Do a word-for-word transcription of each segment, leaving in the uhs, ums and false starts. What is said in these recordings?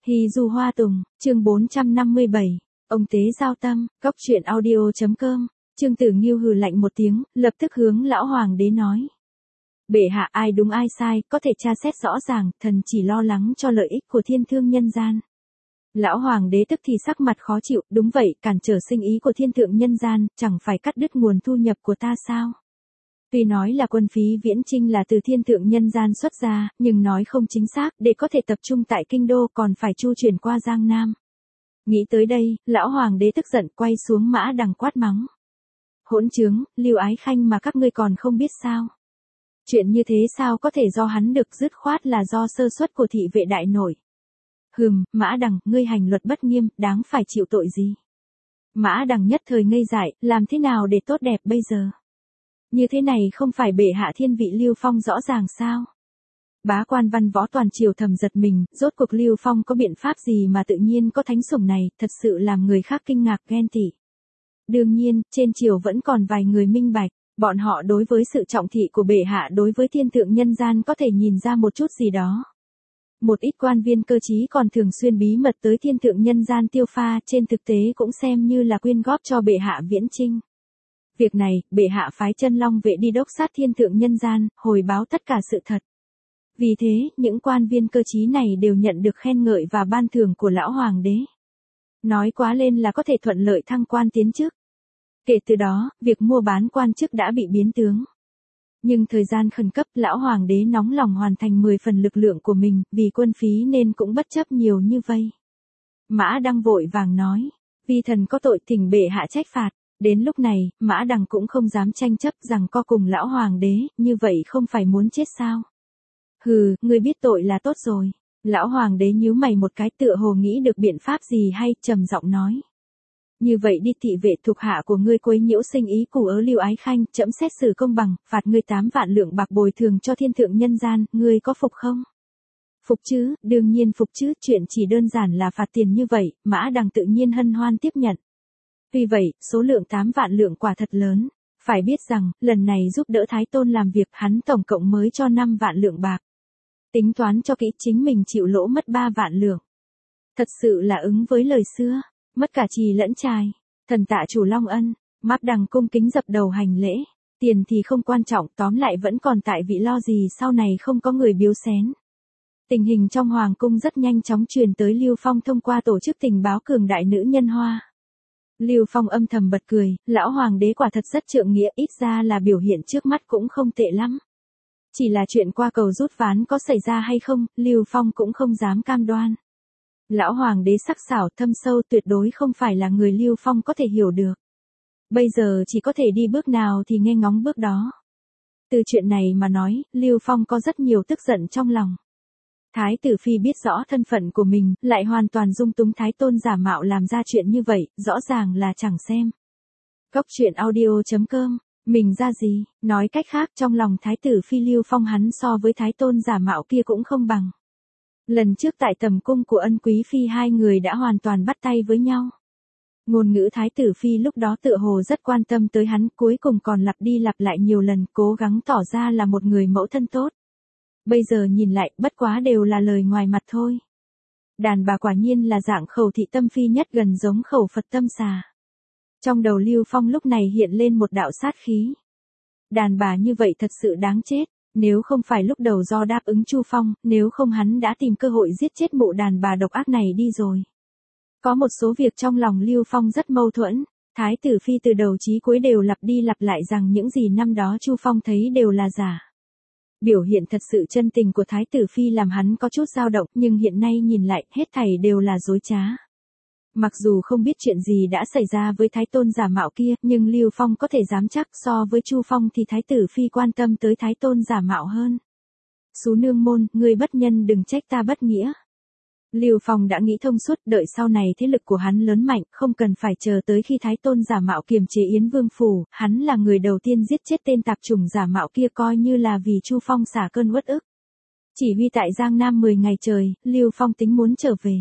Hy Du Hoa Tùng, chương bốn trăm năm mươi bảy, ông tế giao tâm, cóc truyện audio.com, Trương Tử Nghiêu hừ lạnh một tiếng, lập tức hướng lão hoàng đế nói. Bệ hạ ai đúng ai sai, có thể tra xét rõ ràng, thần chỉ lo lắng cho lợi ích của thiên thương nhân gian. Lão hoàng đế tức thì sắc mặt khó chịu, đúng vậy, cản trở sinh ý của thiên thượng nhân gian, chẳng phải cắt đứt nguồn thu nhập của ta sao? Tuy nói là quân phí viễn chinh là từ thiên thượng nhân gian xuất ra, nhưng nói không chính xác, để có thể tập trung tại kinh đô còn phải chu chuyển qua Giang Nam. Nghĩ tới đây, lão hoàng đế tức giận quay xuống Mã Đằng quát mắng. Hỗn trướng, Lưu Ái Khanh mà các ngươi còn không biết sao? Chuyện như thế sao có thể do hắn được, dứt khoát là do sơ suất của thị vệ đại nội. Hừm, Mã Đằng, ngươi hành luật bất nghiêm, đáng phải chịu tội gì? Mã Đằng nhất thời ngây dại, làm thế nào để tốt đẹp bây giờ? Như thế này không phải bệ hạ thiên vị Lưu Phong rõ ràng sao? Bá quan văn võ toàn triều thầm giật mình, rốt cuộc Lưu Phong có biện pháp gì mà tự nhiên có thánh sủng này, thật sự làm người khác kinh ngạc ghen tị. Đương nhiên, trên triều vẫn còn vài người minh bạch, bọn họ đối với sự trọng thị của bệ hạ đối với thiên thượng nhân gian có thể nhìn ra một chút gì đó. Một ít quan viên cơ trí còn thường xuyên bí mật tới thiên thượng nhân gian tiêu pha, trên thực tế cũng xem như là quyên góp cho bệ hạ viễn chinh. Việc này, bệ hạ phái Chân Long vệ đi đốc sát thiên thượng nhân gian, hồi báo tất cả sự thật. Vì thế, những quan viên cơ trí này đều nhận được khen ngợi và ban thưởng của lão hoàng đế. Nói quá lên là có thể thuận lợi thăng quan tiến chức. Kể từ đó, việc mua bán quan chức đã bị biến tướng. Nhưng thời gian khẩn cấp, lão hoàng đế nóng lòng hoàn thành mười phần lực lượng của mình, vì quân phí nên cũng bất chấp nhiều như vây. Mã Đăng vội vàng nói, vi thần có tội thỉnh bệ hạ trách phạt. Đến lúc này, Mã Đằng cũng không dám tranh chấp rằng co cùng lão hoàng đế, như vậy không phải muốn chết sao? Hừ, ngươi biết tội là tốt rồi. Lão hoàng đế nhíu mày một cái, tựa hồ nghĩ được biện pháp gì hay, trầm giọng nói. Như vậy đi, thị vệ thuộc hạ của ngươi quấy nhiễu sinh ý củ ớ Lưu Ái Khanh, trẫm xét xử công bằng, phạt ngươi tám vạn lượng bạc bồi thường cho thiên thượng nhân gian, ngươi có phục không? Phục chứ, đương nhiên phục chứ, chuyện chỉ đơn giản là phạt tiền như vậy, Mã Đằng tự nhiên hân hoan tiếp nhận. Tuy vậy, số lượng tám vạn lượng quả thật lớn. Phải biết rằng, lần này giúp đỡ Thái Tôn làm việc hắn tổng cộng mới cho năm vạn lượng bạc. Tính toán cho kỹ chính mình chịu lỗ mất ba vạn lượng. Thật sự là ứng với lời xưa, mất cả trì lẫn trài. Thần tạ chủ Long ân, Mã Đằng cung kính dập đầu hành lễ. Tiền thì không quan trọng, tóm lại vẫn còn tại vị lo gì sau này không có người biếu xén. Tình hình trong hoàng cung rất nhanh chóng truyền tới Lưu Phong thông qua tổ chức tình báo cường đại nữ nhân Hoa. Lưu Phong âm thầm bật cười, lão hoàng đế quả thật rất trượng nghĩa, ít ra là biểu hiện trước mắt cũng không tệ lắm. Chỉ là chuyện qua cầu rút ván có xảy ra hay không, Lưu Phong cũng không dám cam đoan. Lão hoàng đế sắc sảo thâm sâu tuyệt đối không phải là người Lưu Phong có thể hiểu được. Bây giờ chỉ có thể đi bước nào thì nghe ngóng bước đó. Từ chuyện này mà nói, Lưu Phong có rất nhiều tức giận trong lòng. Thái tử phi biết rõ thân phận của mình, lại hoàn toàn dung túng Thái Tôn giả mạo làm ra chuyện như vậy, rõ ràng là chẳng xem. Cóc truyện audio.com, mình ra gì, nói cách khác trong lòng Thái tử phi Lưu Phong hắn so với Thái Tôn giả mạo kia cũng không bằng. Lần trước tại tầm cung của Ân Quý phi hai người đã hoàn toàn bắt tay với nhau. Ngôn ngữ Thái tử phi lúc đó tựa hồ rất quan tâm tới hắn, cuối cùng còn lặp đi lặp lại nhiều lần, cố gắng tỏ ra là một người mẫu thân tốt. Bây giờ nhìn lại, bất quá đều là lời ngoài mặt thôi. Đàn bà quả nhiên là dạng khẩu thị tâm phi nhất, gần giống khẩu Phật tâm xà. Trong đầu Lưu Phong lúc này hiện lên một đạo sát khí. Đàn bà như vậy thật sự đáng chết, nếu không phải lúc đầu do đáp ứng Chu Phong, nếu không hắn đã tìm cơ hội giết chết mụ đàn bà độc ác này đi rồi. Có một số việc trong lòng Lưu Phong rất mâu thuẫn, Thái tử phi từ đầu chí cuối đều lặp đi lặp lại rằng những gì năm đó Chu Phong thấy đều là giả. Biểu hiện thật sự chân tình của Thái tử phi làm hắn có chút dao động, nhưng hiện nay nhìn lại, hết thảy đều là dối trá. Mặc dù không biết chuyện gì đã xảy ra với Thái Tôn giả mạo kia, nhưng Lưu Phong có thể dám chắc so với Chu Phong thì Thái tử phi quan tâm tới Thái Tôn giả mạo hơn. Xú nương môn, ngươi bất nhân đừng trách ta bất nghĩa. Lưu Phong đã nghĩ thông suốt, đợi sau này thế lực của hắn lớn mạnh, không cần phải chờ tới khi Thái Tôn giả mạo kiềm chế Yến Vương phủ, hắn là người đầu tiên giết chết tên tạp chủng giả mạo kia, coi như là vì Chu Phong xả cơn uất ức. Chỉ huy tại Giang Nam mười ngày trời, Lưu Phong tính muốn trở về.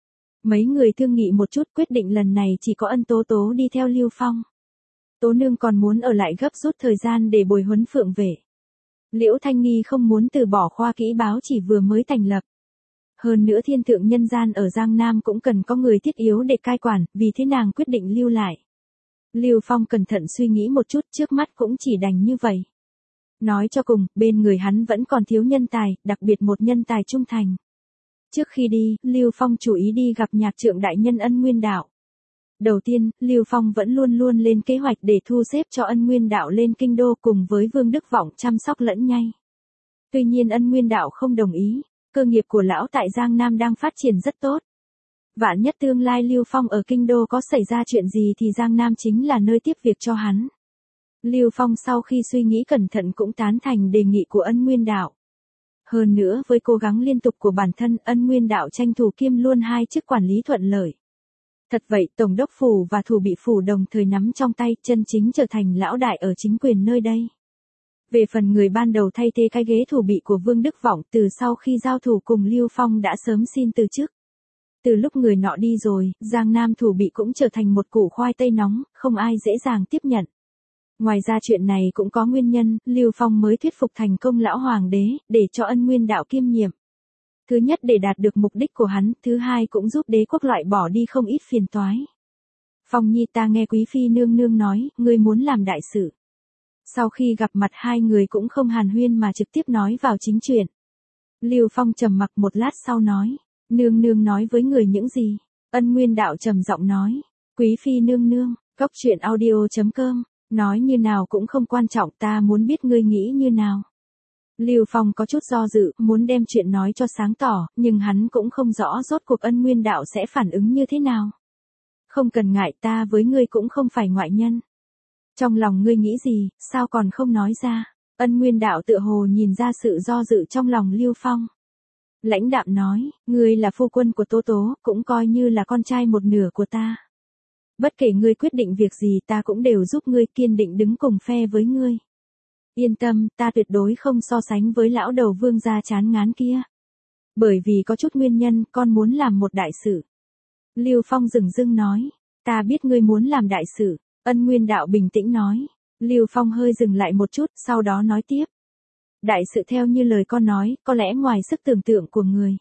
Mấy người thương nghị một chút, quyết định lần này chỉ có Ân Tố Tố đi theo Lưu Phong. Tố nương còn muốn ở lại gấp rút thời gian để bồi huấn phượng vệ. Liễu Thanh Nghi không muốn từ bỏ khoa kỹ báo chỉ vừa mới thành lập. Hơn nữa thiên thượng nhân gian ở Giang Nam cũng cần có người thiết yếu để cai quản, vì thế nàng quyết định lưu lại. Lưu Phong cẩn thận suy nghĩ một chút, trước mắt cũng chỉ đành như vậy. Nói cho cùng, bên người hắn vẫn còn thiếu nhân tài, đặc biệt một nhân tài trung thành. Trước khi đi, Lưu Phong chủ ý đi gặp nhạc trượng đại nhân Ân Nguyên Đạo. Đầu tiên, Lưu Phong vẫn luôn luôn lên kế hoạch để thu xếp cho Ân Nguyên Đạo lên kinh đô cùng với Vương Đức Vọng chăm sóc lẫn nhau. Tuy nhiên Ân Nguyên Đạo không đồng ý, cơ nghiệp của lão tại Giang Nam đang phát triển rất tốt. Vạn nhất tương lai Lưu Phong ở kinh đô có xảy ra chuyện gì thì Giang Nam chính là nơi tiếp việc cho hắn. Lưu Phong sau khi suy nghĩ cẩn thận cũng tán thành đề nghị của Ân Nguyên Đạo. Hơn nữa với cố gắng liên tục của bản thân, Ân Nguyên Đạo tranh thủ kiêm luôn hai chức quản lý thuận lợi. Thật vậy, Tổng đốc phủ và thủ bị phủ đồng thời nắm trong tay, chân chính trở thành lão đại ở chính quyền nơi đây. Về phần người ban đầu thay thế cái ghế thủ bị của Vương Đức Vọng, từ sau khi giao thủ cùng Lưu Phong đã sớm xin từ chức. Từ lúc người nọ đi rồi, Giang Nam thủ bị cũng trở thành một củ khoai tây nóng, không ai dễ dàng tiếp nhận. Ngoài ra chuyện này cũng có nguyên nhân, Lưu Phong mới thuyết phục thành công lão hoàng đế, để cho Ân Nguyên Đạo kiêm nhiệm. Thứ nhất để đạt được mục đích của hắn, thứ hai cũng giúp đế quốc loại bỏ đi không ít phiền toái. Phong Nhi, ta nghe quý phi nương nương nói, ngươi muốn làm đại sự. Sau khi gặp mặt hai người cũng không hàn huyên mà trực tiếp nói vào chính chuyện. Lưu Phong trầm mặc một lát sau nói, nương nương nói với người những gì? Ân Nguyên Đạo trầm giọng nói, quý phi nương nương, cốc truyện audio chấm com, nói như nào cũng không quan trọng, ta muốn biết ngươi nghĩ như nào. Lưu Phong có chút do dự, muốn đem chuyện nói cho sáng tỏ, nhưng hắn cũng không rõ rốt cuộc Ân Nguyên Đạo sẽ phản ứng như thế nào. Không cần ngại, ta với ngươi cũng không phải ngoại nhân. Trong lòng ngươi nghĩ gì, sao còn không nói ra? Ân Nguyên Đạo tựa hồ nhìn ra sự do dự trong lòng Lưu Phong. Lãnh đạm nói, ngươi là phu quân của Tố Tố, cũng coi như là con trai một nửa của ta. Bất kể ngươi quyết định việc gì ta cũng đều giúp ngươi, kiên định đứng cùng phe với ngươi. Yên tâm, ta tuyệt đối không so sánh với lão đầu Vương gia chán ngán kia. Bởi vì có chút nguyên nhân, con muốn làm một đại sự. Lưu Phong dửng dưng nói, ta biết ngươi muốn làm đại sự. Ân Nguyên Đạo bình tĩnh nói. Lưu Phong hơi dừng lại một chút, sau đó nói tiếp. Đại sự theo như lời con nói, có lẽ ngoài sức tưởng tượng của người.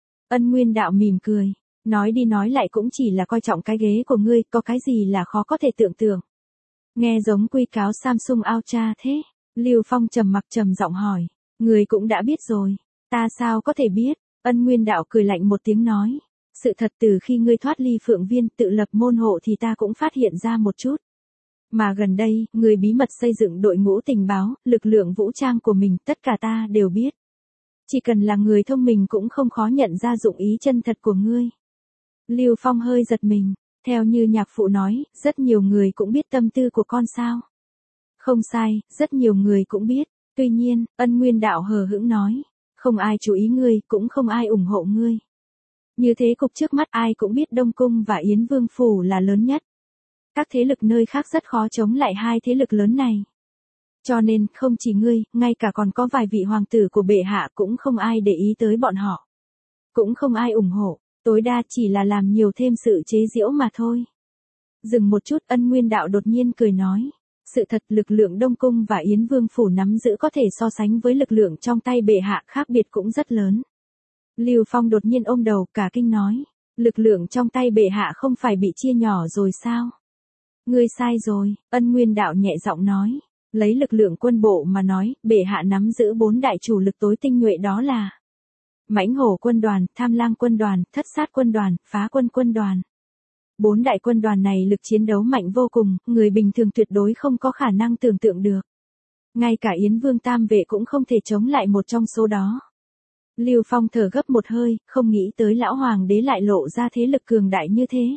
Ân Nguyên Đạo mỉm cười. Nói đi nói lại cũng chỉ là coi trọng cái ghế của ngươi, có cái gì là khó có thể tưởng tượng. Nghe giống quy cáo Samsung Ultra thế. Lưu Phong trầm mặc trầm giọng hỏi. Người cũng đã biết rồi. Ta sao có thể biết? Ân Nguyên Đạo cười lạnh một tiếng nói. Sự thật từ khi ngươi thoát ly Phượng Viên tự lập môn hộ thì ta cũng phát hiện ra một chút. Mà gần đây, người bí mật xây dựng đội ngũ tình báo, lực lượng vũ trang của mình, tất cả ta đều biết. Chỉ cần là người thông minh cũng không khó nhận ra dụng ý chân thật của ngươi. Lưu Phong hơi giật mình, theo như nhạc phụ nói, rất nhiều người cũng biết tâm tư của con sao. Không sai, rất nhiều người cũng biết, tuy nhiên, Ân Nguyên Đạo hờ hững nói, không ai chú ý ngươi, cũng không ai ủng hộ ngươi. Như thế cục trước mắt ai cũng biết Đông Cung và Yến Vương Phủ là lớn nhất. Các thế lực nơi khác rất khó chống lại hai thế lực lớn này. Cho nên, không chỉ ngươi, ngay cả còn có vài vị hoàng tử của bệ hạ cũng không ai để ý tới bọn họ. Cũng không ai ủng hộ, tối đa chỉ là làm nhiều thêm sự chế giễu mà thôi. Dừng một chút, Ân Nguyên Đạo đột nhiên cười nói. Sự thật lực lượng Đông Cung và Yến Vương Phủ nắm giữ có thể so sánh với lực lượng trong tay bệ hạ khác biệt cũng rất lớn. Lưu Phong đột nhiên ôm đầu cả kinh nói. Lực lượng trong tay bệ hạ không phải bị chia nhỏ rồi sao? Ngươi sai rồi, Ân Nguyên Đạo nhẹ giọng nói. Lấy lực lượng quân bộ mà nói, bệ hạ nắm giữ bốn đại chủ lực tối tinh nhuệ, đó là Mãnh Hổ quân đoàn, Tham Lang quân đoàn, Thất Sát quân đoàn, Phá Quân quân đoàn. Bốn đại quân đoàn này lực chiến đấu mạnh vô cùng, người bình thường tuyệt đối không có khả năng tưởng tượng được. Ngay cả Yến Vương Tam Vệ cũng không thể chống lại một trong số đó. Lưu Phong thở gấp một hơi, không nghĩ tới lão hoàng đế lại lộ ra thế lực cường đại như thế.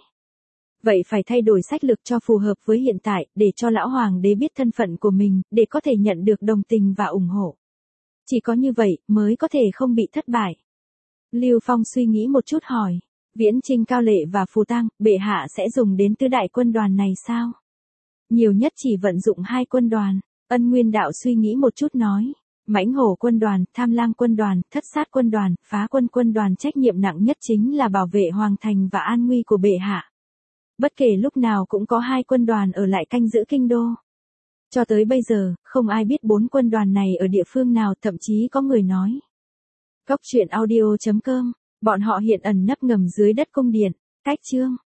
Vậy phải thay đổi sách lược cho phù hợp với hiện tại, để cho lão hoàng đế biết thân phận của mình, để có thể nhận được đồng tình và ủng hộ. Chỉ có như vậy, mới có thể không bị thất bại. Lưu Phong suy nghĩ một chút hỏi. Viễn Trinh, Cao Lệ và Phù Tang, bệ hạ sẽ dùng đến tứ đại quân đoàn này sao? Nhiều nhất chỉ vận dụng hai quân đoàn. Ân Nguyên Đạo suy nghĩ một chút nói. Mãnh Hổ quân đoàn, Tham Lang quân đoàn, Thất Sát quân đoàn, Phá Quân quân đoàn trách nhiệm nặng nhất chính là bảo vệ hoàng thành và an nguy của bệ hạ. Bất kể lúc nào cũng có hai quân đoàn ở lại canh giữ kinh đô. Cho tới bây giờ, không ai biết bốn quân đoàn này ở địa phương nào, thậm chí có người nói. Cốc truyện audio chấm com Bọn họ hiện ẩn nấp ngầm dưới đất cung điện. Cách chương